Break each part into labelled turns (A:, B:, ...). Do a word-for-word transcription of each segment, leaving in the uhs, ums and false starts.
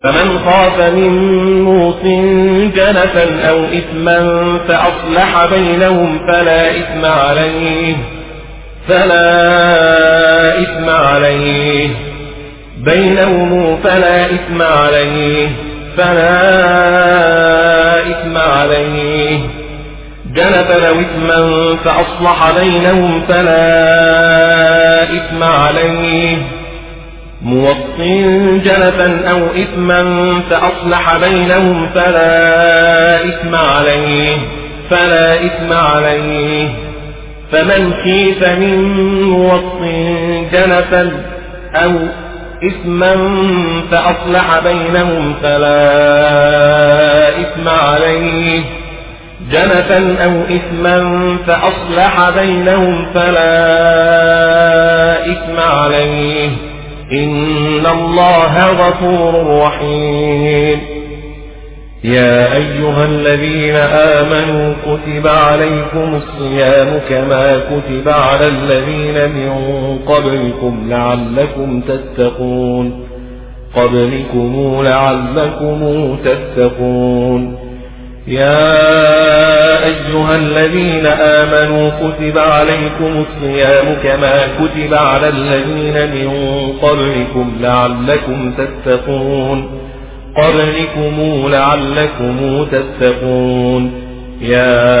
A: فمن خاف من موص جنفا أو إثما فأصلح بينهم فلا إثم عليه فلا إثم عليه بينهم فلا إثم عليه فلا إثم عليه جنفا أو إثما فأصلح بينهم فلا إثم عليه موص جنفا أو إثما فأصلح بينهم فلا إثم عليه فلا إثم عليه فمن خيف من موص جنفا أو إثما فأصلح بينهم فلا إثم عليه جنفا أو إثما فأصلح بينهم فلا إثم عليه إن الله غفور رحيم. يا أيها الذين آمنوا كتب عليكم الصيام كما كتب على الذين من قبلكم لعلكم تتقون قبلكم لعلكم تتقون. يا أيها الذين آمنوا كتب عليكم الصيام كما كتب على الذين من قبلكم لعلكم تتقون قبلكم لعلكم تتقون. يا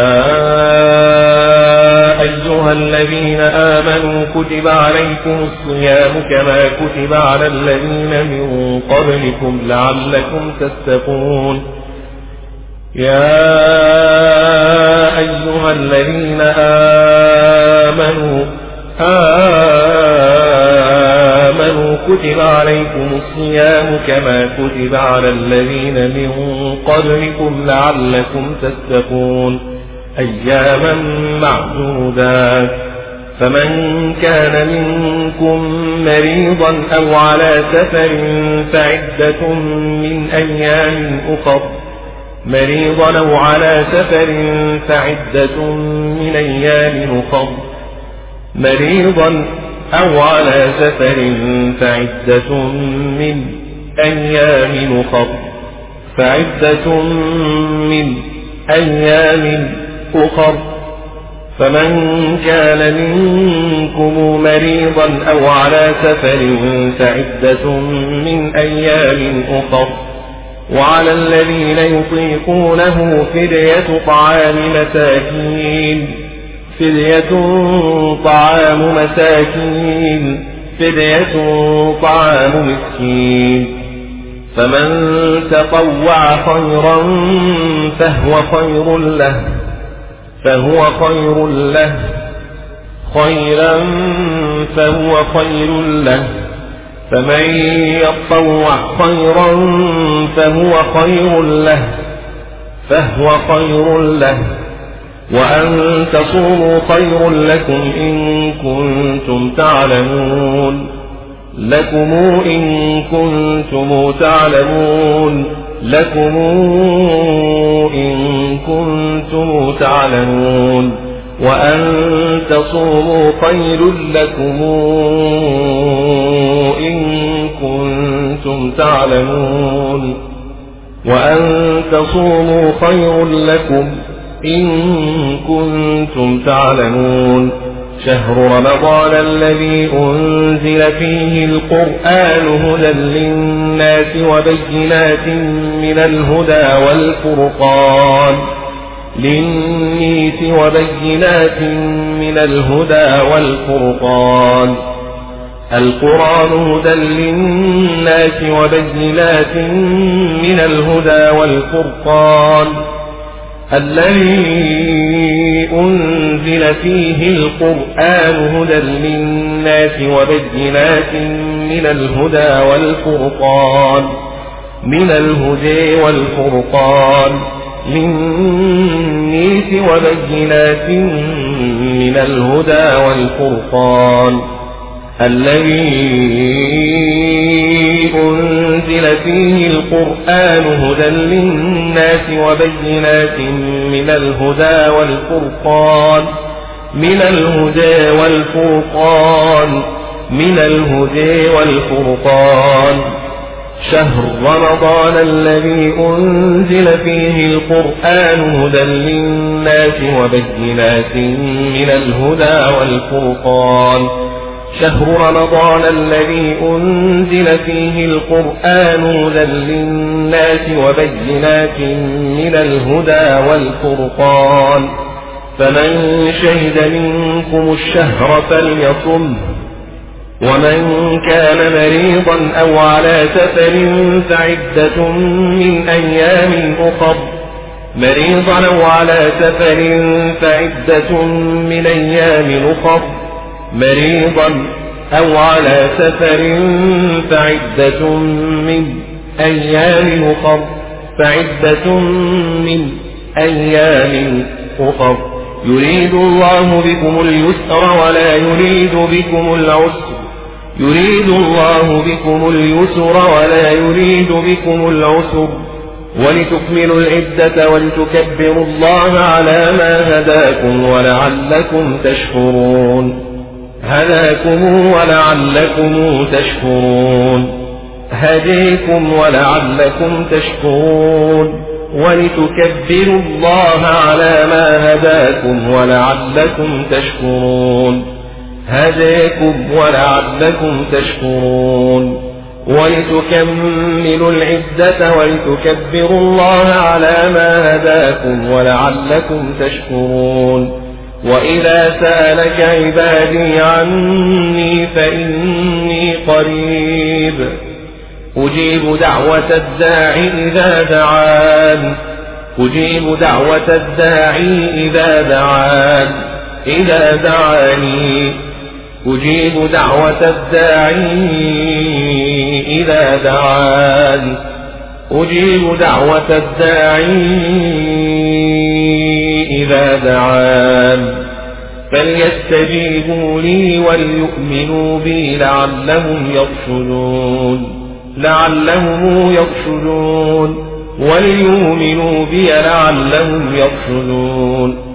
A: أيها الذين آمنوا كتب عليكم الصيام كما كتب على الذين من قبلكم لعلكم تتقون. يا أيها الذين آمنوا آمنوا كتب عليكم الصيام كما كتب على الذين من قبلكم لعلكم تتقون أياما معدودات. فمن كان منكم مريضا أو على سفر فعدة من أيام أخر مريضا أو على سفر فعدة من أيام أخر مريضا أو على سفر فعدة من أيام أخر فعدة من أيام أخر. فمن كان منكم مريضا أو على سفر فعدة من أيام أخر. وعلى الذين يطيقونه فدية طعام مساكين فدية طعام مساكين فدية طعام مسكين. فمن تطوع خيرا فهو خير له فهو خير له خيرا فهو خير له. فمن يطوع خيرا فهو خير له فهو خير له. وأن تصوموا خير لكم إن كنتم تعلمون لكم إن كنتم تعلمون لكم إن كنتم تعلمون. وأن تصوموا خير لكم إن كنتم تعلمون وأن تصوموا خير لكم إن كنتم تعلمون. شهر رمضان الذي أنزل فيه القرآن هدى للناس وبينات من الهدى والفرقان للناس وبينات من الهدى والفرقان. القرآن هدى للناس وبينات من الهدى والفرقان الذي أنزل فيه القرآن هدى للناس وبينات من الهدى والفرقان من الهدى والفرقان للناس وبينات من الهدى والفرقان الذي أنزل فيه القرآن هدى للناس وبينات من الهدى والفرقان من الهدى والفرقان من الهدى والفرقان. شهر رمضان الذي أنزل فيه القرآن هدى للناس وبينات من الهدى والفرقان شهر رمضان الذي أنزل فيه القرآن هدى للناس وبينات من الهدى والفرقان فمن شهد منكم الشهر فليصمه ومن كان مريضا أو على سفر فعدة من أيام أخر مريضا أو على سفر فعدة من أيام أخر مريضا أو على سفر فعدة من أيام أخر فعدة من أيام أخر يريد الله بكم اليسر ولا يريد بكم العسر يريد الله بكم اليسر ولا يريد بكم العسر ولتكملوا العدة ولتكبروا الله على ما هداكم ولعلكم تشكرون هداكم ولعلكم تشكرون هديكم ولعلكم تشكرون ولتكبروا الله على ما هداكم ولعلكم تشكرون هداكم ولعلكم تشكرون ولتكملوا العدة ولتكبروا الله على ما هداكم ولعلكم تشكرون وإذا سألك عبادي عني فإني قريب أجيب دعوة الداعي إذا دعان أجيب دعوة الداعي إذا دعان إذا دعاني أجيب دعوة الداعي إذا دعان أجيب دعوة الداعي إذا دعان فليستجيبوا لي وليؤمنوا بي لعلهم يرشدون لعلهم يرشدون وليؤمنوا بي لعلهم يرشدون